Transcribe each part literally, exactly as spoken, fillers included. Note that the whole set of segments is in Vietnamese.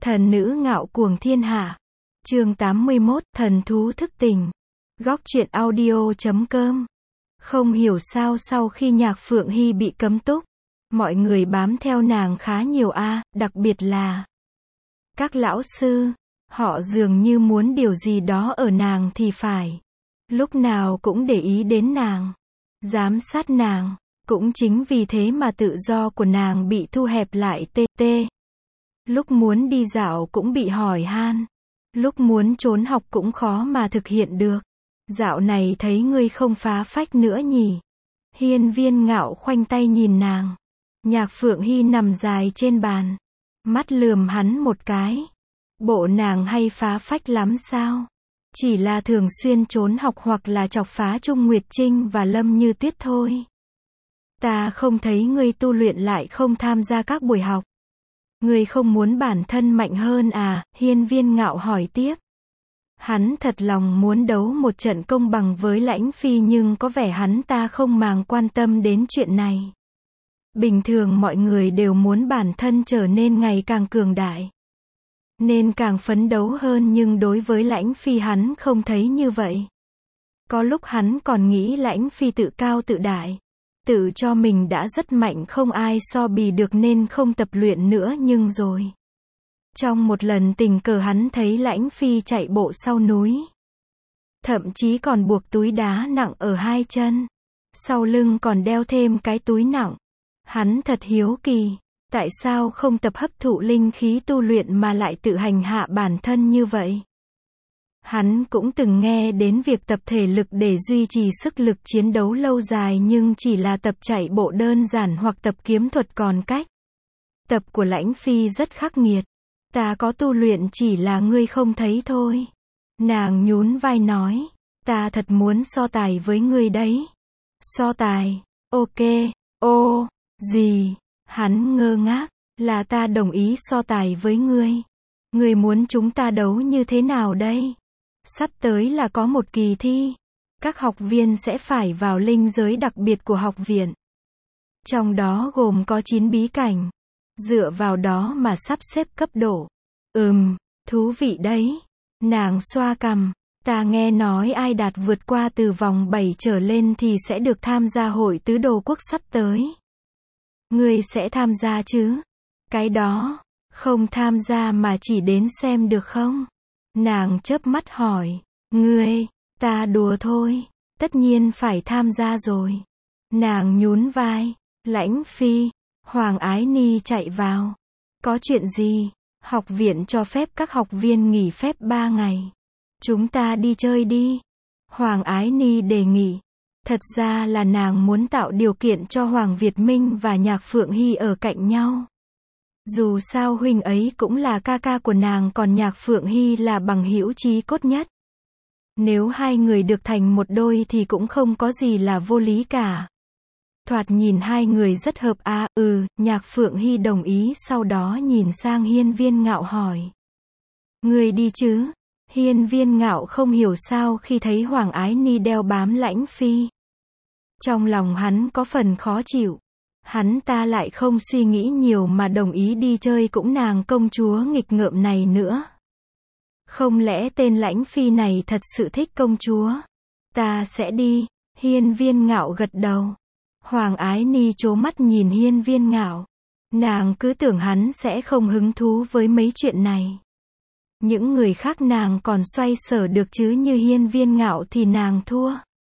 Thần nữ ngạo cuồng thiên hạ. Chương tám mươi mốt, thần thú thức tỉnh. Góc truyện audio chấm com. Không hiểu sao sau khi Nhạc Phượng Hy bị cấm túc, mọi người bám theo nàng khá nhiều a, đặc biệt là các lão sư, họ dường như muốn điều gì đó ở nàng thì phải. Lúc nào cũng để ý đến nàng, giám sát nàng, cũng chính vì thế mà tự do của nàng bị thu hẹp lại tê tê. Lúc muốn đi dạo cũng bị hỏi han, lúc muốn trốn học cũng khó mà thực hiện được. Dạo này thấy ngươi không phá phách nữa nhỉ? Hiên Viên Ngạo khoanh tay nhìn nàng. Nhạc Phượng Hy nằm dài trên bàn, mắt lườm hắn một cái. Bộ nàng hay phá phách lắm sao? Chỉ là thường xuyên trốn học hoặc là chọc phá Trung Nguyệt Trinh và Lâm Như Tuyết thôi. Ta không thấy ngươi tu luyện lại không tham gia các buổi học. Ngươi không muốn bản thân mạnh hơn à? Hiên Viên Ngạo hỏi tiếp. Hắn thật lòng muốn đấu một trận công bằng với Lãnh Phi nhưng có vẻ hắn ta không màng quan tâm đến chuyện này. Bình thường mọi người đều muốn bản thân trở nên ngày càng cường đại, nên càng phấn đấu hơn, nhưng đối với Lãnh Phi hắn không thấy như vậy. Có lúc hắn còn nghĩ Lãnh Phi tự cao tự đại, tự cho mình đã rất mạnh không ai so bì được nên không tập luyện nữa, nhưng rồi trong một lần tình cờ hắn thấy Lãnh Phi chạy bộ sau núi, thậm chí còn buộc túi đá nặng ở hai chân, sau lưng còn đeo thêm cái túi nặng. Hắn thật hiếu kỳ, tại sao không tập hấp thụ linh khí tu luyện mà lại tự hành hạ bản thân như vậy. Hắn cũng từng nghe đến việc tập thể lực để duy trì sức lực chiến đấu lâu dài, nhưng chỉ là tập chạy bộ đơn giản hoặc tập kiếm thuật, còn cách tập của Lãnh Phi rất khắc nghiệt. Ta có tu luyện, chỉ là ngươi không thấy thôi. Nàng nhún vai nói, ta thật muốn so tài với ngươi đấy. So tài? Ok, ô, gì? Hắn ngơ ngác, là ta đồng ý so tài với ngươi. Ngươi muốn chúng ta đấu như thế nào đây? Sắp tới là có một kỳ thi. Các học viên sẽ phải vào linh giới đặc biệt của học viện. Trong đó gồm có chín bí cảnh. Dựa vào đó mà sắp xếp cấp độ. Ừm, thú vị đấy. Nàng xoa cằm. Ta nghe nói ai đạt vượt qua từ vòng bảy trở lên thì sẽ được tham gia hội tứ đồ quốc sắp tới. Ngươi sẽ tham gia chứ? Cái đó, không tham gia mà chỉ đến xem được không? Nàng chớp mắt hỏi. Ngươi, ta đùa thôi. Tất nhiên phải tham gia rồi. Nàng nhún vai. Lãnh Phi, Hoàng Ái Ni chạy vào. Có chuyện gì? Học viện cho phép các học viên nghỉ phép ba ngày. Chúng ta đi chơi đi. Hoàng Ái Ni đề nghị. Thật ra là nàng muốn tạo điều kiện cho Hoàng Việt Minh và Nhạc Phượng Hy ở cạnh nhau. Dù sao huynh ấy cũng là ca ca của nàng, còn Nhạc Phượng Hy là bằng hữu chí cốt nhất. Nếu hai người được thành một đôi thì cũng không có gì là vô lý cả. Thoạt nhìn hai người rất hợp à. Ừ, Nhạc Phượng Hy đồng ý, sau đó nhìn sang Hiên Viên Ngạo hỏi. Người đi chứ? Hiên Viên Ngạo không hiểu sao khi thấy Hoàng Ái Ni đeo bám Lãnh Phi. Trong lòng hắn có phần khó chịu. Hắn ta lại không suy nghĩ nhiều mà đồng ý đi chơi cũng nàng công chúa nghịch ngợm này nữa. Không lẽ tên Lãnh Phi này thật sự thích công chúa? Ta sẽ đi. Hiên Viên Ngạo gật đầu. Hoàng Ái Ni trố mắt nhìn Hiên Viên Ngạo. Nàng cứ tưởng hắn sẽ không hứng thú với mấy chuyện này. Những người khác nàng còn xoay sở được chứ như Hiên Viên Ngạo thì nàng thua.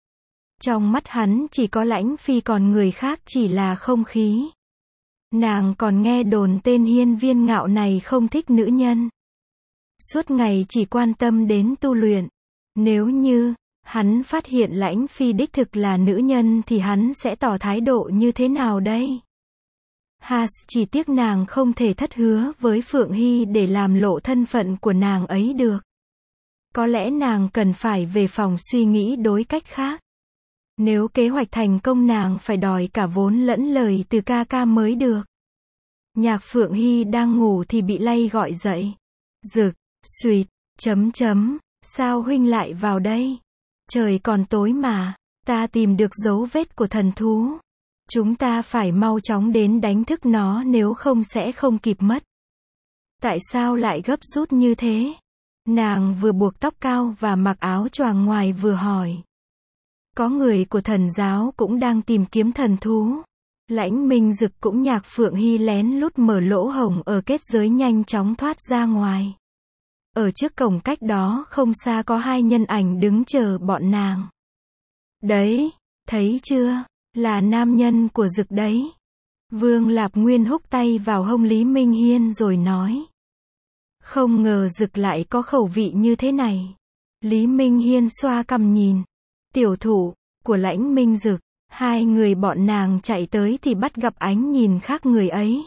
Trong mắt hắn chỉ có Lãnh Phi, còn người khác chỉ là không khí. Nàng còn nghe đồn tên Hiên Viên Ngạo này không thích nữ nhân. Suốt ngày chỉ quan tâm đến tu luyện. Nếu như hắn phát hiện Lãnh Phi đích thực là nữ nhân thì hắn sẽ tỏ thái độ như thế nào đây? Has, chỉ tiếc nàng không thể thất hứa với Phượng Hy để làm lộ thân phận của nàng ấy được. Có lẽ nàng cần phải về phòng suy nghĩ đối cách khác. Nếu kế hoạch thành công nàng phải đòi cả vốn lẫn lời từ ca ca mới được. Nhạc Phượng Hy đang ngủ thì bị lay gọi dậy. Rực, suýt, chấm chấm, sao huynh lại vào đây? Trời còn tối mà, ta tìm được dấu vết của thần thú. Chúng ta phải mau chóng đến đánh thức nó, nếu không sẽ không kịp mất. Tại sao lại gấp rút như thế? Nàng vừa buộc tóc cao và mặc áo choàng ngoài vừa hỏi. Có người của thần giáo cũng đang tìm kiếm thần thú. Lãnh Minh Dực cũng Nhạc Phượng Hy lén lút mở lỗ hổng ở kết giới nhanh chóng thoát ra ngoài. Ở trước cổng cách đó không xa có hai nhân ảnh đứng chờ bọn nàng. Đấy, thấy chưa, là nam nhân của Dực đấy. Vương Lạp Nguyên húc tay vào hông Lý Minh Hiên rồi nói. Không ngờ Dực lại có khẩu vị như thế này. Lý Minh Hiên xoa cằm nhìn. Tiểu thủ của Lãnh Minh Dực. Hai người bọn nàng chạy tới thì bắt gặp ánh nhìn khác người ấy.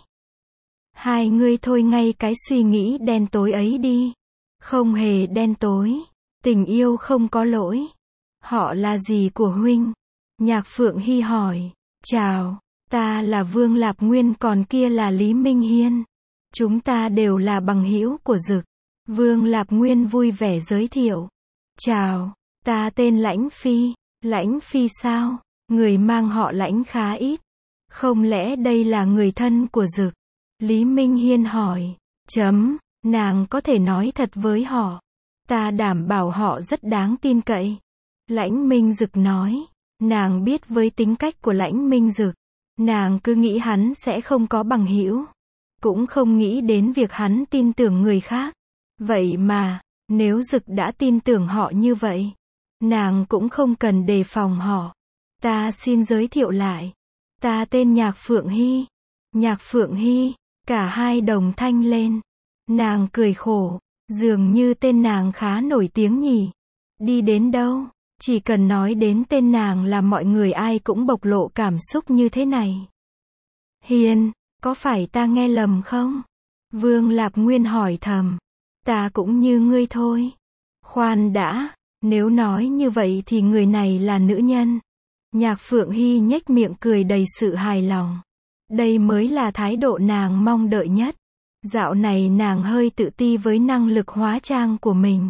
Hai người thôi ngay cái suy nghĩ đen tối ấy đi. Không hề đen tối. Tình yêu không có lỗi. Họ là gì của huynh? Nhạc Phượng Hy hỏi. Chào, ta là Vương Lạp Nguyên còn kia là Lý Minh Hiên. Chúng ta đều là bằng hữu của Dực. Vương Lạp Nguyên vui vẻ giới thiệu. Chào, ta tên Lãnh Phi. Lãnh Phi sao? Người mang họ Lãnh khá ít. Không lẽ đây là người thân của Dực? Lý Minh Hiên hỏi. Chấm, nàng có thể nói thật với họ. Ta đảm bảo họ rất đáng tin cậy. Lãnh Minh Dực nói. Nàng biết với tính cách của Lãnh Minh Dực, nàng cứ nghĩ hắn sẽ không có bằng hữu. Cũng không nghĩ đến việc hắn tin tưởng người khác. Vậy mà, nếu Dực đã tin tưởng họ như vậy, nàng cũng không cần đề phòng họ. Ta xin giới thiệu lại. Ta tên Nhạc Phượng Hy. Nhạc Phượng Hy, cả hai đồng thanh lên. Nàng cười khổ, dường như tên nàng khá nổi tiếng nhỉ. Đi đến đâu, chỉ cần nói đến tên nàng là mọi người ai cũng bộc lộ cảm xúc như thế này. Hiên, có phải ta nghe lầm không? Vương Lạp Nguyên hỏi thầm. Ta cũng như ngươi thôi. Khoan đã, nếu nói như vậy thì người này là nữ nhân. Nhạc Phượng Hy nhếch miệng cười đầy sự hài lòng. Đây mới là thái độ nàng mong đợi nhất. Dạo này nàng hơi tự ti với năng lực hóa trang của mình.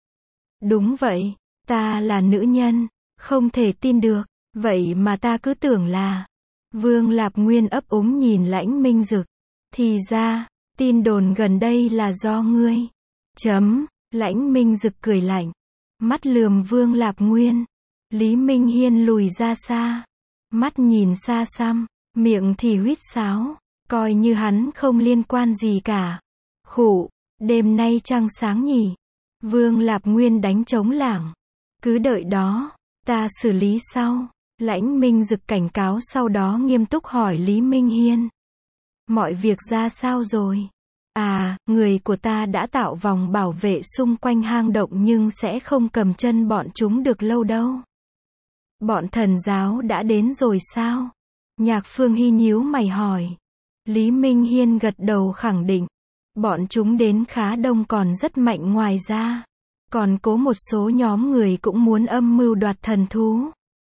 Đúng vậy, ta là nữ nhân, không thể tin được, vậy mà ta cứ tưởng là. Vương Lạp Nguyên ấp úng nhìn Lãnh Minh Dực. Thì ra, tin đồn gần đây là do ngươi. Chấm, Lãnh Minh Dực cười lạnh. Mắt lườm Vương Lạp Nguyên. Lý Minh Hiên lùi ra xa. Mắt nhìn xa xăm, miệng thì huýt sáo. Coi như hắn không liên quan gì cả. Khụ, đêm nay trăng sáng nhỉ. Vương Lạp Nguyên đánh trống lảng. Cứ đợi đó, ta xử lý sau. Lãnh Minh Dực cảnh cáo sau đó nghiêm túc hỏi Lý Minh Hiên. Mọi việc ra sao rồi? À, người của ta đã tạo vòng bảo vệ xung quanh hang động nhưng sẽ không cầm chân bọn chúng được lâu đâu. Bọn thần giáo đã đến rồi sao? Nhạc Phương Hy nhíu mày hỏi. Lý Minh Hiên gật đầu khẳng định. Bọn chúng đến khá đông còn rất mạnh ngoài ra. Còn có một số nhóm người cũng muốn âm mưu đoạt thần thú.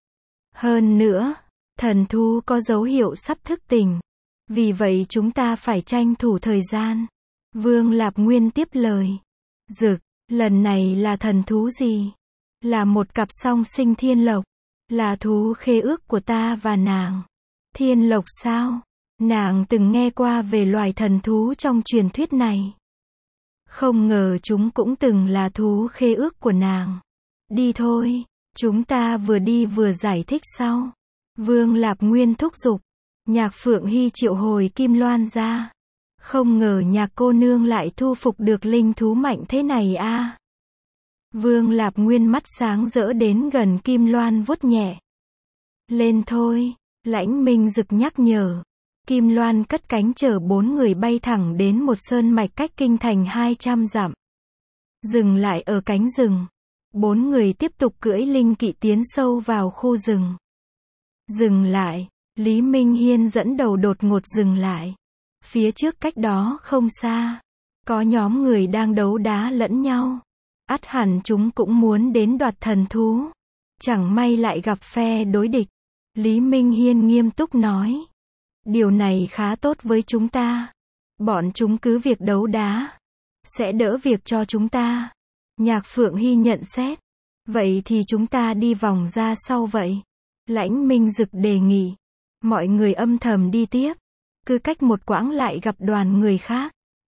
Hơn nữa, thần thú có dấu hiệu sắp thức tỉnh. Vì vậy chúng ta phải tranh thủ thời gian. Vương Lạp Nguyên tiếp lời. Dực, lần này là thần thú gì? Là một cặp song sinh thiên lộc. Là thú khế ước của ta và nàng. Thiên lộc sao? Nàng từng nghe qua về loài thần thú trong truyền thuyết này. Không ngờ chúng cũng từng là thú khế ước của nàng. Đi thôi, chúng ta vừa đi vừa giải thích sau. Vương Lạp Nguyên thúc giục. Nhạc Phượng Hy triệu hồi Kim Loan ra. Không ngờ Nhạc cô nương lại thu phục được linh thú mạnh thế này a. À. Vương Lạp Nguyên mắt sáng rỡ đến gần Kim Loan vuốt nhẹ. Lên thôi, Lãnh Minh Dực nhắc nhở. Kim Loan cất cánh chở bốn người bay thẳng đến một sơn mạch cách kinh thành hai trăm dặm. Dừng lại ở cánh rừng. Bốn người tiếp tục cưỡi linh kỵ tiến sâu vào khu rừng. Dừng lại, Lý Minh Hiên dẫn đầu đột ngột dừng lại. Phía trước cách đó không xa, có nhóm người đang đấu đá lẫn nhau. Ắt hẳn chúng cũng muốn đến đoạt thần thú. Chẳng may lại gặp phe đối địch. Lý Minh Hiên nghiêm túc nói. Điều này khá tốt với chúng ta. Bọn chúng cứ việc đấu đá. Sẽ đỡ việc cho chúng ta. Nhạc Phượng Hy nhận xét. Vậy thì chúng ta đi vòng ra sau vậy. Lãnh Minh Dực đề nghị. Mọi người âm thầm đi tiếp. Cứ cách một quãng lại gặp đoàn người khác.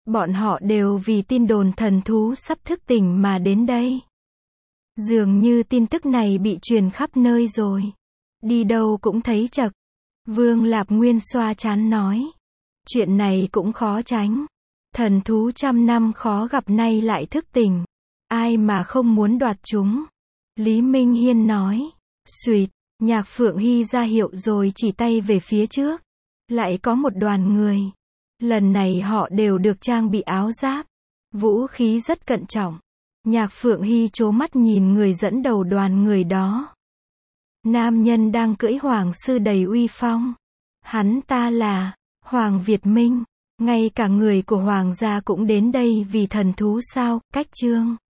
Bọn họ đều vì tin đồn thần thú sắp thức tỉnh mà đến đây. Dường như tin tức này bị truyền khắp nơi rồi. Đi đâu cũng thấy chật. Vương Lạp Nguyên xoa trán nói. Chuyện này cũng khó tránh. Thần thú trăm năm khó gặp nay lại thức tỉnh. Ai mà không muốn đoạt chúng. Lý Minh Hiên nói. Xuỵt, Nhạc Phượng Hy ra hiệu rồi chỉ tay về phía trước. Lại có một đoàn người. Lần này họ đều được trang bị áo giáp. Vũ khí rất cẩn trọng. Nhạc Phượng Hy trố mắt nhìn người dẫn đầu đoàn người đó. Nam nhân đang cưỡi hoàng sư đầy uy phong. Hắn ta là Hoàng Việt Minh. Ngay cả người của hoàng gia cũng đến đây vì thần thú sao, cách chương.